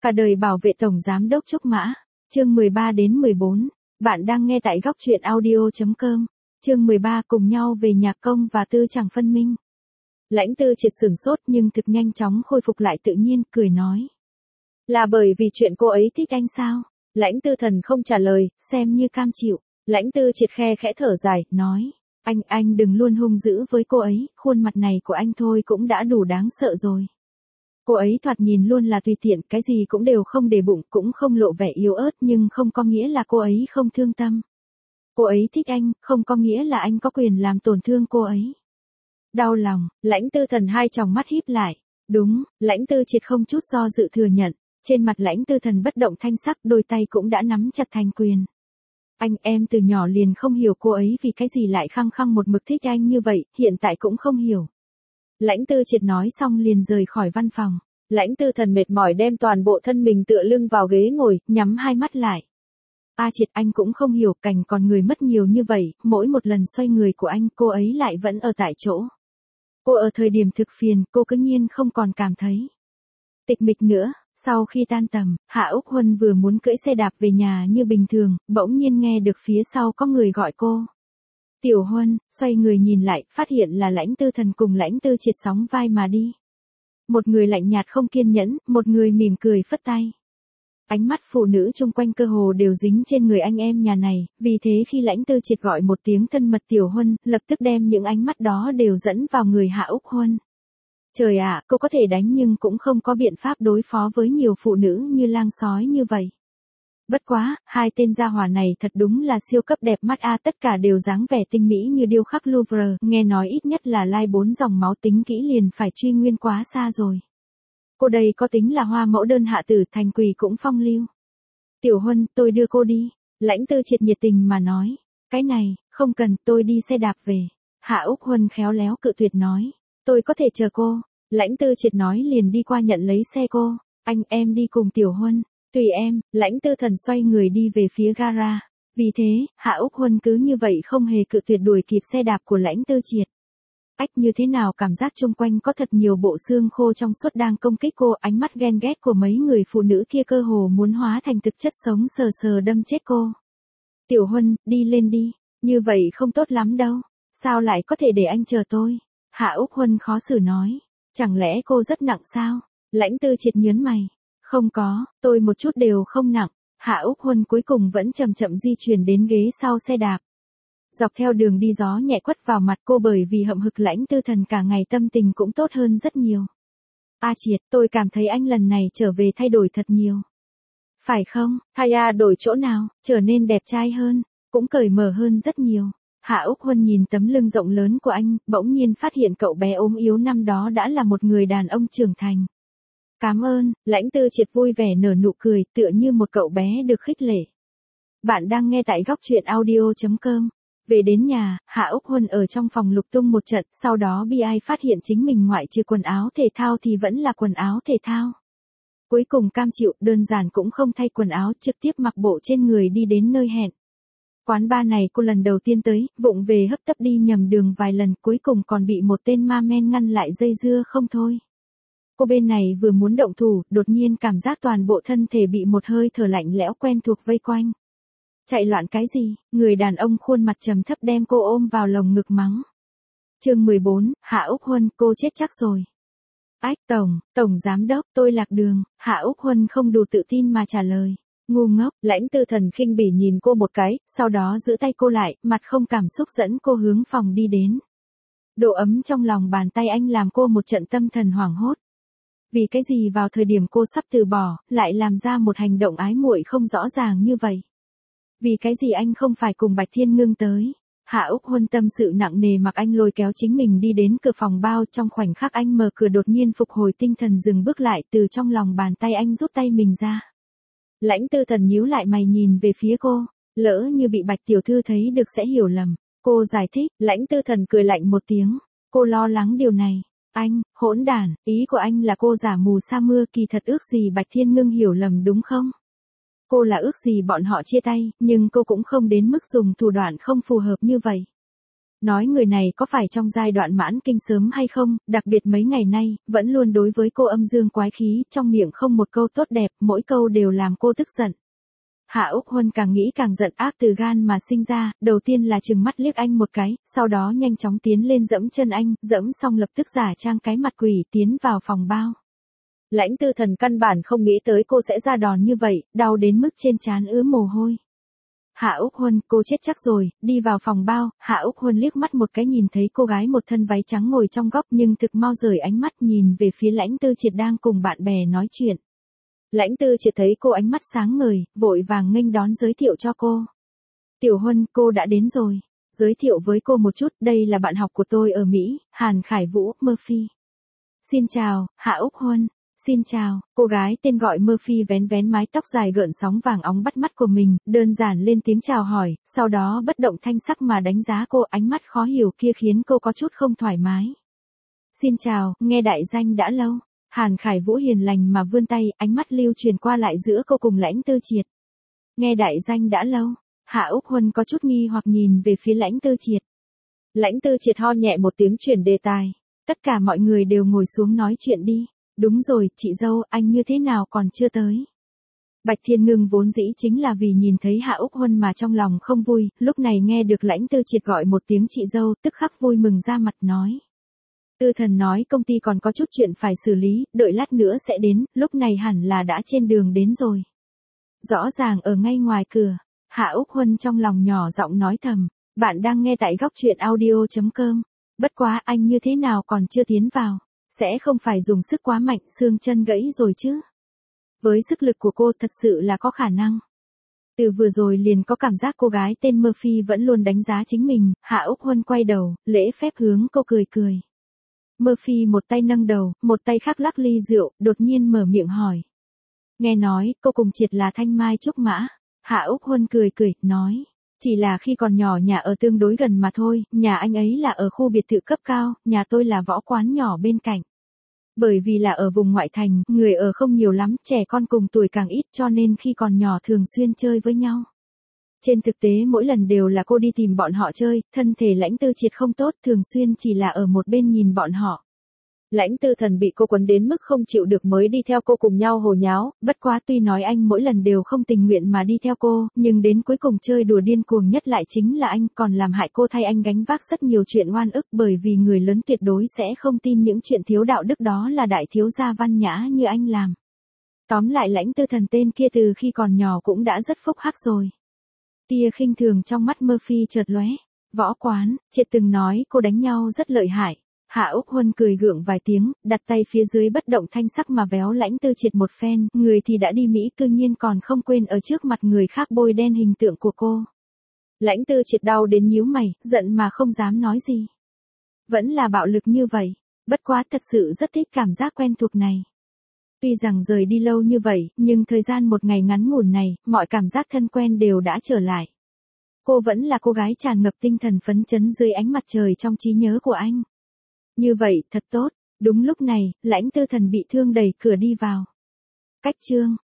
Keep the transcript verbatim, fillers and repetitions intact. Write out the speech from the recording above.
Cả đời bảo vệ Tổng Giám đốc Trúc Mã. Chương mười ba đến mười bốn. Bạn đang nghe tại góc truyện audio chấm com. Chương mười ba cùng nhau về nhà Công và Tư chẳng phân minh. Lãnh Tư Triệt sửng sốt nhưng thực nhanh chóng khôi phục lại tự nhiên, cười nói. Là bởi vì chuyện cô ấy thích anh sao? Lãnh Tư Thần không trả lời, xem như cam chịu. Lãnh Tư Triệt khe khẽ thở dài, nói. Anh, anh đừng luôn hung dữ với cô ấy, khuôn mặt này của anh thôi cũng đã đủ đáng sợ rồi. Cô ấy thoạt nhìn luôn là tùy tiện, cái gì cũng đều không để bụng, cũng không lộ vẻ yếu ớt nhưng không có nghĩa là cô ấy không thương tâm. Cô ấy thích anh, không có nghĩa là anh có quyền làm tổn thương cô ấy. Đau lòng, Lãnh Tư Thần hai tròng mắt híp lại. Đúng, Lãnh Tư Triệt không chút do dự thừa nhận. Trên mặt Lãnh Tư Thần bất động thanh sắc, đôi tay cũng đã nắm chặt thành quyền. Anh, em từ nhỏ liền không hiểu cô ấy vì cái gì lại khăng khăng một mực thích anh như vậy, hiện tại cũng không hiểu. Lãnh Tư Triệt nói xong liền rời khỏi văn phòng. Lãnh Tư Thần mệt mỏi đem toàn bộ thân mình tựa lưng vào ghế ngồi, nhắm hai mắt lại. A Triệt, anh cũng không hiểu, cảnh còn người mất nhiều như vậy, mỗi một lần xoay người của anh, cô ấy lại vẫn ở tại chỗ. Cô ở thời điểm thực phiền, cô cứ nhiên không còn cảm thấy tịch mịch nữa. Sau khi tan tầm, Hạ Úc Huân vừa muốn cưỡi xe đạp về nhà như bình thường, bỗng nhiên nghe được phía sau có người gọi cô. Tiểu Huân, xoay người nhìn lại, phát hiện là Lãnh Tư Thần cùng Lãnh Tư Triệt sóng vai mà đi. Một người lạnh nhạt không kiên nhẫn, một người mỉm cười phất tay. Ánh mắt phụ nữ chung quanh cơ hồ đều dính trên người anh em nhà này, vì thế khi Lãnh Tư Triệt gọi một tiếng thân mật Tiểu Huân, lập tức đem những ánh mắt đó đều dẫn vào người Hạ Úc Huân. Trời ạ, cô có thể đánh nhưng cũng không có biện pháp đối phó với nhiều phụ nữ như lang sói như vậy. Bất quá, hai tên gia hỏa này thật đúng là siêu cấp đẹp mắt a, tất cả đều dáng vẻ tinh mỹ như điêu khắc Louvre, nghe nói ít nhất là lai bốn dòng máu, tính kỹ liền phải truy nguyên quá xa rồi. Cô đây có tính là hoa mẫu đơn hạ tử, thành quỷ cũng phong lưu. Tiểu Huân, tôi đưa cô đi. Lãnh Tư Triệt nhiệt tình mà nói. Cái này, không cần, tôi đi xe đạp về. Hạ Úc Huân khéo léo cự tuyệt nói. Tôi có thể chờ cô. Lãnh Tư Triệt nói liền đi qua nhận lấy xe cô. Anh, em đi cùng Tiểu Huân. Tùy em. Lãnh Tư Thần xoay người đi về phía gara. Vì thế, Hạ Úc Huân cứ như vậy không hề cự tuyệt đuổi kịp xe đạp của Lãnh Tư Triệt. Ách, như thế nào cảm giác chung quanh có thật nhiều bộ xương khô trong suốt đang công kích cô, ánh mắt ghen ghét của mấy người phụ nữ kia cơ hồ muốn hóa thành thực chất sống sờ sờ đâm chết cô. Tiểu Huân, đi lên đi, như vậy không tốt lắm đâu, sao lại có thể để anh chờ tôi? Hạ Úc Huân khó xử nói, chẳng lẽ cô rất nặng sao? Lãnh Tư Triệt nhớn mày, không có, tôi một chút đều không nặng. Hạ Úc Huân cuối cùng vẫn chậm chậm di chuyển đến ghế sau xe đạp. Dọc theo đường đi gió nhẹ quất vào mặt cô, bởi vì hậm hực Lãnh Tư Thần cả ngày tâm tình cũng tốt hơn rất nhiều. A Triệt, tôi cảm thấy anh lần này trở về thay đổi thật nhiều. Phải không? Thay à, đổi chỗ nào? Trở nên đẹp trai hơn, cũng cởi mở hơn rất nhiều. Hạ Úc Huân nhìn tấm lưng rộng lớn của anh, bỗng nhiên phát hiện cậu bé ốm yếu năm đó đã là một người đàn ông trưởng thành. Cảm ơn. Lãnh Tư Triệt vui vẻ nở nụ cười, tựa như một cậu bé được khích lệ. Bạn đang nghe tại góc truyện audio chấm com. Về đến nhà, Hạ Úc Huân ở trong phòng lục tung một trận, sau đó bi ai phát hiện chính mình ngoại trừ quần áo thể thao thì vẫn là quần áo thể thao. Cuối cùng cam chịu, đơn giản cũng không thay quần áo, trực tiếp mặc bộ trên người đi đến nơi hẹn. Quán bar này cô lần đầu tiên tới, vụng về hấp tấp đi nhầm đường vài lần, cuối cùng còn bị một tên ma men ngăn lại dây dưa không thôi. Cô bên này vừa muốn động thủ, đột nhiên cảm giác toàn bộ thân thể bị một hơi thở lạnh lẽo quen thuộc vây quanh. Chạy loạn cái gì? Người đàn ông khuôn mặt trầm thấp đem cô ôm vào lồng ngực mắng. Chương mười bốn, Hạ Úc Huân, cô chết chắc rồi. Ách, tổng, tổng giám đốc, tôi lạc đường. Hạ Úc Huân không đủ tự tin mà trả lời. Ngu ngốc. Lãnh Tư Thần khinh bỉ nhìn cô một cái, sau đó giữ tay cô lại, mặt không cảm xúc dẫn cô hướng phòng đi đến. Độ ấm trong lòng bàn tay anh làm cô một trận tâm thần hoảng hốt. Vì cái gì vào thời điểm cô sắp từ bỏ, lại làm ra một hành động ái muội không rõ ràng như vậy? Vì cái gì anh không phải cùng Bạch Thiên Ngưng tới? Hạ Úc Huân tâm sự nặng nề mặc anh lôi kéo chính mình đi đến cửa phòng bao, trong khoảnh khắc anh mở cửa đột nhiên phục hồi tinh thần dừng bước lại, từ trong lòng bàn tay anh rút tay mình ra. Lãnh Tư Thần nhíu lại mày nhìn về phía cô, lỡ như bị Bạch tiểu thư thấy được sẽ hiểu lầm. Cô giải thích. Lãnh Tư Thần cười lạnh một tiếng, cô lo lắng điều này. Anh, hỗn đản, ý của anh là cô giả mù sa mưa, kỳ thật ước gì Bạch Thiên Ngưng hiểu lầm đúng không? Cô là ước gì bọn họ chia tay, nhưng cô cũng không đến mức dùng thủ đoạn không phù hợp như vậy. Nói người này có phải trong giai đoạn mãn kinh sớm hay không, đặc biệt mấy ngày nay, vẫn luôn đối với cô âm dương quái khí, trong miệng không một câu tốt đẹp, mỗi câu đều làm cô tức giận. Hạ Úc Huân càng nghĩ càng giận ác từ gan mà sinh ra, đầu tiên là trừng mắt liếc anh một cái, sau đó nhanh chóng tiến lên dẫm chân anh, dẫm xong lập tức giả trang cái mặt quỷ tiến vào phòng bao. Lãnh Tư Thần căn bản không nghĩ tới cô sẽ ra đòn như vậy, đau đến mức trên trán ứa mồ hôi. Hạ Úc Huân, cô chết chắc rồi, đi vào phòng bao, Hạ Úc Huân liếc mắt một cái nhìn thấy cô gái một thân váy trắng ngồi trong góc nhưng thực mau rời ánh mắt nhìn về phía Lãnh Tư Triệt đang cùng bạn bè nói chuyện. Lãnh Tư Triệt thấy cô ánh mắt sáng ngời, vội vàng nghênh đón giới thiệu cho cô. Tiểu Huân, cô đã đến rồi. Giới thiệu với cô một chút, đây là bạn học của tôi ở Mỹ, Hàn Khải Vũ, Murphy. Xin chào, Hạ Úc Huân. Xin chào, cô gái tên gọi Murphy vén vén mái tóc dài gợn sóng vàng óng bắt mắt của mình, đơn giản lên tiếng chào hỏi, sau đó bất động thanh sắc mà đánh giá cô, ánh mắt khó hiểu kia khiến cô có chút không thoải mái. Xin chào, nghe đại danh đã lâu. Hàn Khải Vũ hiền lành mà vươn tay, ánh mắt lưu truyền qua lại giữa cô cùng Lãnh Tư Triệt. Nghe đại danh đã lâu, Hạ Úc Huân có chút nghi hoặc nhìn về phía Lãnh Tư Triệt. Lãnh Tư Triệt ho nhẹ một tiếng chuyển đề tài. Tất cả mọi người đều ngồi xuống nói chuyện đi. Đúng rồi, chị dâu, anh như thế nào còn chưa tới? Bạch Thiên Ngưng vốn dĩ chính là vì nhìn thấy Hạ Úc Huân mà trong lòng không vui, lúc này nghe được Lãnh Tư Triệt gọi một tiếng chị dâu, tức khắc vui mừng ra mặt nói. Tư Thần nói công ty còn có chút chuyện phải xử lý, đợi lát nữa sẽ đến, lúc này hẳn là đã trên đường đến rồi. Rõ ràng ở ngay ngoài cửa, Hạ Úc Huân trong lòng nhỏ giọng nói thầm, bạn đang nghe tại góc truyện audio chấm com. Bất quá anh như thế nào còn chưa tiến vào? Sẽ không phải dùng sức quá mạnh xương chân gãy rồi chứ? Với sức lực của cô thật sự là có khả năng. Từ vừa rồi liền có cảm giác cô gái tên Murphy vẫn luôn đánh giá chính mình, Hạ Úc Huân quay đầu, lễ phép hướng cô cười cười. Murphy một tay nâng đầu, một tay khác lắc ly rượu, đột nhiên mở miệng hỏi. Nghe nói, cô cùng Triệt là thanh mai trúc mã. Hạ Úc Huân cười cười, nói. Chỉ là khi còn nhỏ nhà ở tương đối gần mà thôi, nhà anh ấy là ở khu biệt thự cấp cao, nhà tôi là võ quán nhỏ bên cạnh. Bởi vì là ở vùng ngoại thành, người ở không nhiều lắm, trẻ con cùng tuổi càng ít cho nên khi còn nhỏ thường xuyên chơi với nhau. Trên thực tế mỗi lần đều là cô đi tìm bọn họ chơi, thân thể Lãnh Tư Triệt không tốt, thường xuyên chỉ là ở một bên nhìn bọn họ. Lãnh Tư Thần bị cô quấn đến mức không chịu được mới đi theo cô cùng nhau hồ nháo, bất quá tuy nói anh mỗi lần đều không tình nguyện mà đi theo cô, nhưng đến cuối cùng chơi đùa điên cuồng nhất lại chính là anh, còn làm hại cô thay anh gánh vác rất nhiều chuyện oan ức, bởi vì người lớn tuyệt đối sẽ không tin những chuyện thiếu đạo đức đó là đại thiếu gia văn nhã như anh làm. Tóm lại Lãnh Tư Thần tên kia từ khi còn nhỏ cũng đã rất phúc hắc rồi. Tia khinh thường trong mắt Murphy chợt lóe. Võ quán, Triệt từng nói cô đánh nhau rất lợi hại. Hạ Úc Huân cười gượng vài tiếng, đặt tay phía dưới bất động thanh sắc mà véo Lãnh Tư Triệt một phen, người thì đã đi Mỹ cư nhiên còn không quên ở trước mặt người khác bôi đen hình tượng của cô. Lãnh Tư Triệt đau đến nhíu mày, giận mà không dám nói gì. Vẫn là bạo lực như vậy, bất quá thật sự rất thích cảm giác quen thuộc này. Tuy rằng rời đi lâu như vậy, nhưng thời gian một ngày ngắn ngủn này, mọi cảm giác thân quen đều đã trở lại. Cô vẫn là cô gái tràn ngập tinh thần phấn chấn dưới ánh mặt trời trong trí nhớ của anh. Như vậy, thật tốt. Đúng lúc này, Lãnh Tư Thần bị thương đẩy cửa đi vào. Cách chương